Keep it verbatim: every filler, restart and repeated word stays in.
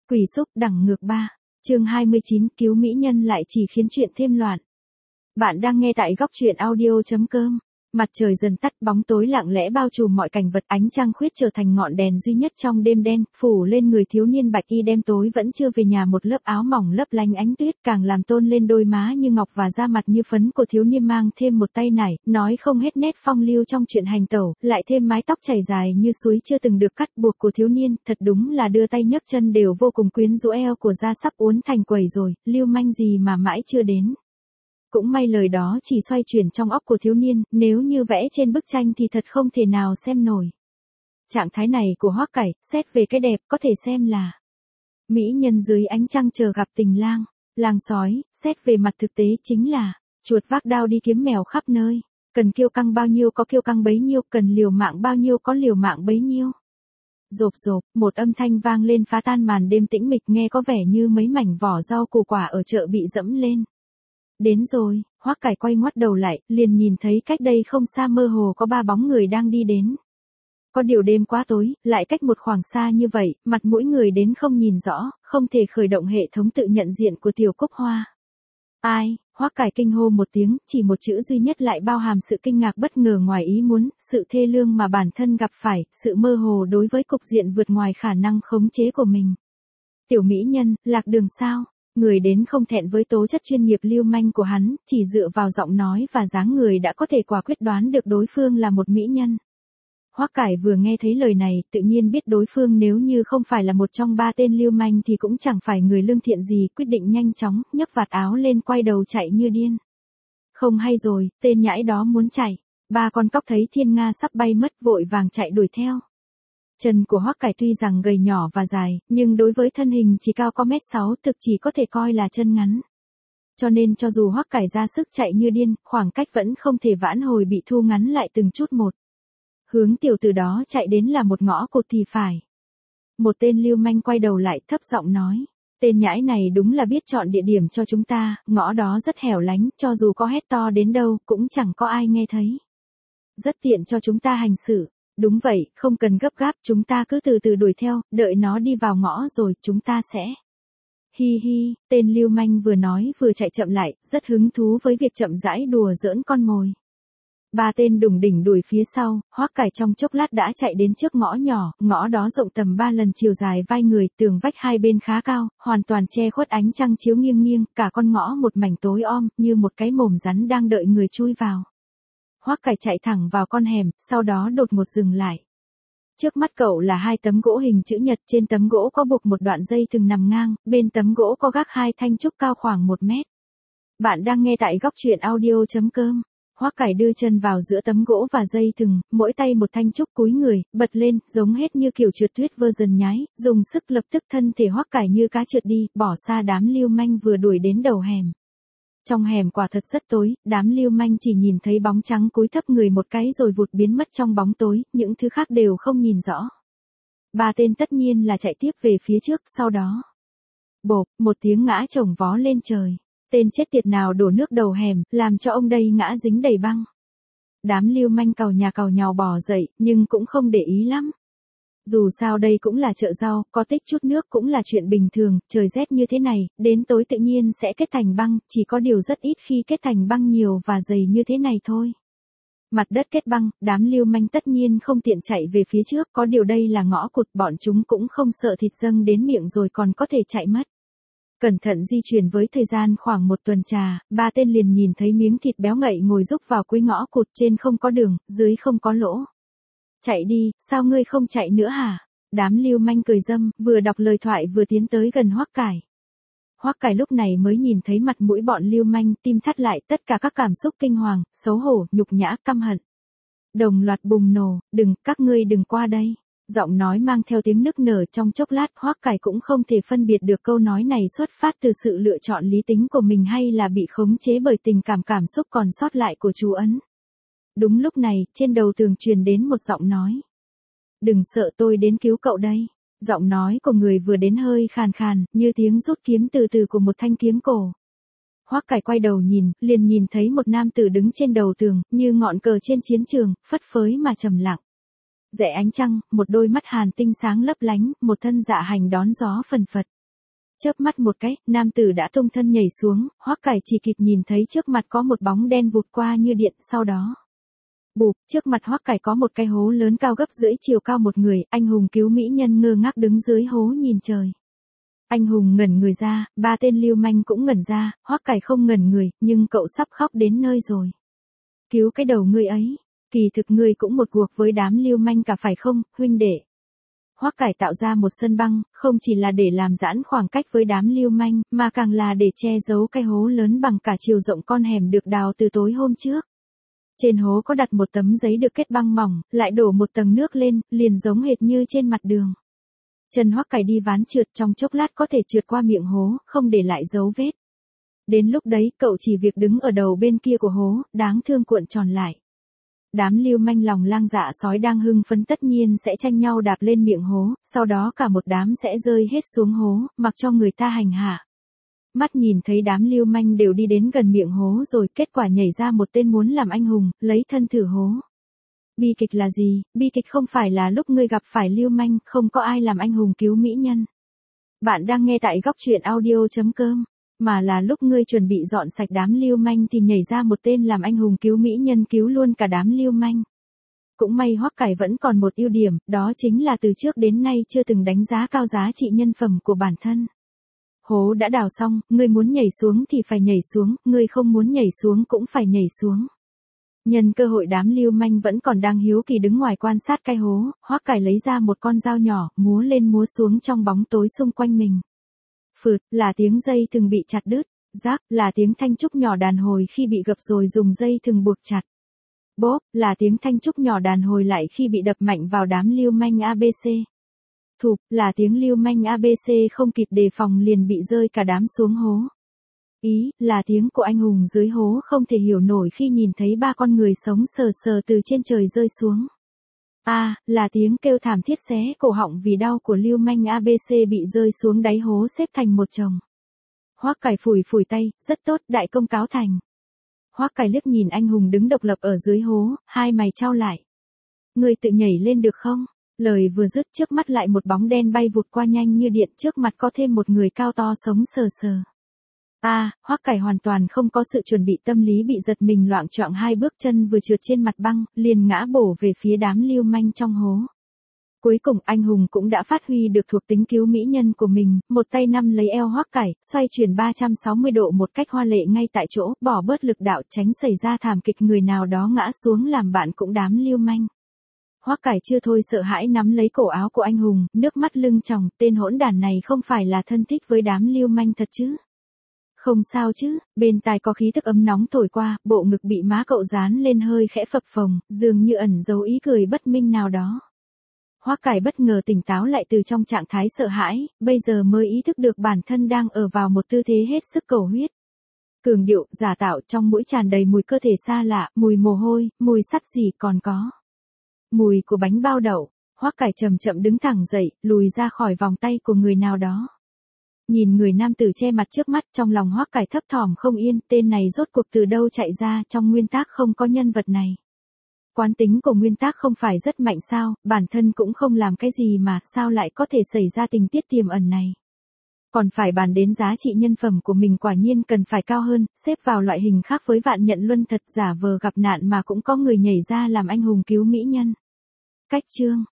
Quỷ xúc đẳng ngược ba. Chương hai mươi chín, cứu mỹ nhân lại chỉ khiến chuyện thêm loạn. Bạn đang nghe tại góc truyện audio chấm com. Mặt trời dần tắt, bóng tối lặng lẽ bao trùm mọi cảnh vật, ánh trăng khuyết trở thành ngọn đèn duy nhất trong đêm đen, phủ lên người thiếu niên bạch y đêm tối vẫn chưa về nhà một lớp áo mỏng lấp lánh ánh tuyết, càng làm tôn lên đôi má như ngọc và da mặt như phấn của thiếu niên mang thêm một tay nải, nói không hết nét phong lưu trong chuyện hành tẩu, lại thêm mái tóc chảy dài như suối chưa từng được cắt buộc của thiếu niên, thật đúng là đưa tay nhấc chân đều vô cùng quyến rũ, eo của da sắp uốn thành quẩy rồi, lưu manh gì mà mãi chưa đến. Cũng may lời đó chỉ xoay chuyển trong óc của thiếu niên, nếu như vẽ trên bức tranh thì thật không thể nào xem nổi. Trạng thái này của Hoắc Cải, xét về cái đẹp có thể xem là mỹ nhân dưới ánh trăng chờ gặp tình lang, lang sói, xét về mặt thực tế chính là chuột vác đao đi kiếm mèo khắp nơi, cần kiêu căng bao nhiêu có kiêu căng bấy nhiêu, cần liều mạng bao nhiêu có liều mạng bấy nhiêu. Rộp rộp, một âm thanh vang lên phá tan màn đêm tĩnh mịch, nghe có vẻ như mấy mảnh vỏ rau củ quả ở chợ bị dẫm lên. Đến rồi, Hoắc Cải quay ngoắt đầu lại, liền nhìn thấy cách đây không xa mơ hồ có ba bóng người đang đi đến. Có điều đêm quá tối, lại cách một khoảng xa như vậy, mặt mỗi người đến không nhìn rõ, không thể khởi động hệ thống tự nhận diện của Tiểu Cúc Hoa. Ai? Hoắc Cải kinh hô một tiếng, chỉ một chữ duy nhất lại bao hàm sự kinh ngạc bất ngờ ngoài ý muốn, sự thê lương mà bản thân gặp phải, sự mơ hồ đối với cục diện vượt ngoài khả năng khống chế của mình. Tiểu mỹ nhân, lạc đường sao? Người đến không thẹn với tố chất chuyên nghiệp lưu manh của hắn, chỉ dựa vào giọng nói và dáng người đã có thể quả quyết đoán được đối phương là một mỹ nhân. Hoắc Cải vừa nghe thấy lời này, tự nhiên biết đối phương nếu như không phải là một trong ba tên lưu manh thì cũng chẳng phải người lương thiện gì, quyết định nhanh chóng, nhấc vạt áo lên quay đầu chạy như điên. Không hay rồi, tên nhãi đó muốn chạy. Ba con cóc thấy thiên nga sắp bay mất vội vàng chạy đuổi theo. Chân của Hoắc Cải tuy rằng gầy nhỏ và dài, nhưng đối với thân hình chỉ cao có mét sáu thực chỉ có thể coi là chân ngắn. Cho nên cho dù Hoắc Cải ra sức chạy như điên, khoảng cách vẫn không thể vãn hồi, bị thu ngắn lại từng chút một. Hướng tiểu tử đó chạy đến là một ngõ cụt thì phải. Một tên lưu manh quay đầu lại thấp giọng nói. Tên nhãi này đúng là biết chọn địa điểm cho chúng ta, ngõ đó rất hẻo lánh, cho dù có hét to đến đâu, cũng chẳng có ai nghe thấy. Rất tiện cho chúng ta hành xử. Đúng vậy, không cần gấp gáp, chúng ta cứ từ từ đuổi theo, đợi nó đi vào ngõ rồi chúng ta sẽ. Hi hi, tên lưu manh vừa nói vừa chạy chậm lại, rất hứng thú với việc chậm rãi đùa giỡn con mồi. Ba tên đùng đỉnh đuổi phía sau, Hoắc Cải trong chốc lát đã chạy đến trước ngõ nhỏ, ngõ đó rộng tầm ba lần chiều dài vai người, tường vách hai bên khá cao, hoàn toàn che khuất ánh trăng chiếu nghiêng nghiêng, cả con ngõ một mảnh tối om, như một cái mồm rắn đang đợi người chui vào. Hoắc Cải chạy thẳng vào con hẻm, sau đó đột ngột dừng lại. Trước mắt cậu là hai tấm gỗ hình chữ nhật, trên tấm gỗ có buộc một đoạn dây thừng nằm ngang, bên tấm gỗ có gác hai thanh trúc cao khoảng một mét. Bạn đang nghe tại góc truyện audio chấm com. Hoắc Cải đưa chân vào giữa tấm gỗ và dây thừng, mỗi tay một thanh trúc, cúi người, bật lên, giống hết như kiểu trượt tuyết version nhái, dùng sức lập tức thân thể Hoắc Cải như cá trượt đi, bỏ xa đám lưu manh vừa đuổi đến đầu hẻm. Trong hẻm quả thật rất tối, đám lưu manh chỉ nhìn thấy bóng trắng cúi thấp người một cái rồi vụt biến mất trong bóng tối, những thứ khác đều không nhìn rõ. Ba tên tất nhiên là chạy tiếp về phía trước, sau đó. Bộp, một tiếng ngã chồng vó lên trời. Tên chết tiệt nào đổ nước đầu hẻm, làm cho ông đây ngã dính đầy băng. Đám lưu manh càu nhà càu nhào bò dậy, nhưng cũng không để ý lắm. Dù sao đây cũng là chợ rau, có tích chút nước cũng là chuyện bình thường, trời rét như thế này, đến tối tự nhiên sẽ kết thành băng, chỉ có điều rất ít khi kết thành băng nhiều và dày như thế này thôi. Mặt đất kết băng, đám lưu manh tất nhiên không tiện chạy về phía trước, có điều đây là ngõ cụt, bọn chúng cũng không sợ thịt dâng đến miệng rồi còn có thể chạy mất. Cẩn thận di chuyển với thời gian khoảng một tuần trà, ba tên liền nhìn thấy miếng thịt béo ngậy ngồi rúc vào cuối ngõ cụt, trên không có đường, dưới không có lỗ. Chạy đi, sao ngươi không chạy nữa hả? Đám lưu manh cười râm, vừa đọc lời thoại vừa tiến tới gần Hoắc Cải. Hoắc Cải lúc này mới nhìn thấy mặt mũi bọn lưu manh, tim thắt lại, tất cả các cảm xúc kinh hoàng, xấu hổ, nhục nhã, căm hận. Đồng loạt bùng nổ, đừng, các ngươi đừng qua đây. Giọng nói mang theo tiếng nức nở, trong chốc lát Hoắc Cải cũng không thể phân biệt được câu nói này xuất phát từ sự lựa chọn lý tính của mình hay là bị khống chế bởi tình cảm cảm xúc còn sót lại của chú ấn. Đúng lúc này, trên đầu tường truyền đến một giọng nói. Đừng sợ, tôi đến cứu cậu đây. Giọng nói của người vừa đến hơi khàn khàn, như tiếng rút kiếm từ từ của một thanh kiếm cổ. Hoắc Cải quay đầu nhìn, liền nhìn thấy một nam tử đứng trên đầu tường, như ngọn cờ trên chiến trường, phất phới mà trầm lặng. Rẽ ánh trăng, một đôi mắt hàn tinh sáng lấp lánh, một thân dạ hành đón gió phần phật. Chớp mắt một cái, nam tử đã tung thân nhảy xuống, Hoắc Cải chỉ kịp nhìn thấy trước mặt có một bóng đen vụt qua như điện, sau đó. Bụp, trước mặt Hoắc Cải có một cái hố lớn cao gấp rưỡi chiều cao một người, anh hùng cứu mỹ nhân ngơ ngác đứng dưới hố nhìn trời. Anh hùng ngẩn người ra, ba tên lưu manh cũng ngẩn ra, Hoắc Cải không ngẩn người, nhưng cậu sắp khóc đến nơi rồi. Cứu cái đầu ngươi ấy, kỳ thực ngươi cũng một cuộc với đám lưu manh cả phải không, huynh đệ. Hoắc Cải tạo ra một sân băng, không chỉ là để làm giãn khoảng cách với đám lưu manh, mà càng là để che giấu cái hố lớn bằng cả chiều rộng con hẻm được đào từ tối hôm trước. Trên hố có đặt một tấm giấy được kết băng mỏng, lại đổ một tầng nước lên, liền giống hệt như trên mặt đường. Chân Hoắc Cải đi ván trượt trong chốc lát có thể trượt qua miệng hố, không để lại dấu vết. Đến lúc đấy, cậu chỉ việc đứng ở đầu bên kia của hố, đáng thương cuộn tròn lại. Đám lưu manh lòng lang dạ sói đang hưng phấn tất nhiên sẽ tranh nhau đạp lên miệng hố, sau đó cả một đám sẽ rơi hết xuống hố, mặc cho người ta hành hạ. Mắt nhìn thấy đám lưu manh đều đi đến gần miệng hố rồi, kết quả nhảy ra một tên muốn làm anh hùng, lấy thân thử hố. Bi kịch là gì? Bi kịch không phải là lúc ngươi gặp phải lưu manh, không có ai làm anh hùng cứu mỹ nhân. Bạn đang nghe tại góc truyện audio chấm com, mà là lúc ngươi chuẩn bị dọn sạch đám lưu manh thì nhảy ra một tên làm anh hùng cứu mỹ nhân, cứu luôn cả đám lưu manh. Cũng may Hoắc Cải vẫn còn một ưu điểm, đó chính là từ trước đến nay chưa từng đánh giá cao giá trị nhân phẩm của bản thân. Hố đã đào xong, ngươi muốn nhảy xuống thì phải nhảy xuống, ngươi không muốn nhảy xuống cũng phải nhảy xuống. Nhân cơ hội đám lưu manh vẫn còn đang hiếu kỳ đứng ngoài quan sát cái hố, Hoắc Cải lấy ra một con dao nhỏ, múa lên múa xuống trong bóng tối xung quanh mình. Phượt, là tiếng dây thừng bị chặt đứt. Rác, là tiếng thanh trúc nhỏ đàn hồi khi bị gập rồi dùng dây thừng buộc chặt. Bóp, là tiếng thanh trúc nhỏ đàn hồi lại khi bị đập mạnh vào đám lưu manh a bê xê. Thụp, là tiếng lưu manh a bê xê không kịp đề phòng liền bị rơi cả đám xuống hố. Ý, là tiếng của anh hùng dưới hố không thể hiểu nổi khi nhìn thấy ba con người sống sờ sờ từ trên trời rơi xuống. A, à, là tiếng kêu thảm thiết xé cổ họng vì đau của lưu manh a bê xê bị rơi xuống đáy hố xếp thành một chồng. Hoắc Cải phủi phủi tay, rất tốt, đại công cáo thành. Hoắc Cải liếc nhìn anh hùng đứng độc lập ở dưới hố, hai mày chau lại. Ngươi tự nhảy lên được không? Lời vừa dứt trước mắt lại một bóng đen bay vụt qua nhanh như điện, trước mặt có thêm một người cao to sống sờ sờ. A, à, Hoắc Cải hoàn toàn không có sự chuẩn bị tâm lý bị giật mình loạng choạng hai bước chân vừa trượt trên mặt băng, liền ngã bổ về phía đám lưu manh trong hố. Cuối cùng anh hùng cũng đã phát huy được thuộc tính cứu mỹ nhân của mình, một tay nắm lấy eo Hoắc Cải, xoay chuyển ba trăm sáu mươi độ một cách hoa lệ ngay tại chỗ, bỏ bớt lực đạo tránh xảy ra thảm kịch người nào đó ngã xuống làm bạn cũng đám lưu manh. Hoắc Cải chưa thôi sợ hãi nắm lấy cổ áo của anh hùng, nước mắt lưng tròng, tên hỗn đản này không phải là thân thích với đám lưu manh thật chứ? Không sao chứ, bên tai có khí tức ấm nóng thổi qua, bộ ngực bị má cậu dán lên hơi khẽ phập phồng, dường như ẩn giấu ý cười bất minh nào đó. Hoắc Cải bất ngờ tỉnh táo lại từ trong trạng thái sợ hãi, bây giờ mới ý thức được bản thân đang ở vào một tư thế hết sức cầu huyết. Cường điệu, giả tạo, trong mũi tràn đầy mùi cơ thể xa lạ, mùi mồ hôi, mùi sắt gì còn có. Mùi của bánh bao đậu. Hoắc Cải chậm chậm đứng thẳng dậy, lùi ra khỏi vòng tay của người nào đó. Nhìn người nam tử che mặt trước mắt, trong lòng Hoắc Cải thấp thỏm không yên, tên này rốt cuộc từ đâu chạy ra, trong nguyên tác không có nhân vật này. Quán tính của nguyên tác không phải rất mạnh sao, bản thân cũng không làm cái gì mà, sao lại có thể xảy ra tình tiết tiềm ẩn này. Còn phải bàn đến giá trị nhân phẩm của mình quả nhiên cần phải cao hơn, xếp vào loại hình khác với Vạn Nhận Luân thật, giả vờ gặp nạn mà cũng có người nhảy ra làm anh hùng cứu mỹ nhân. Cách chương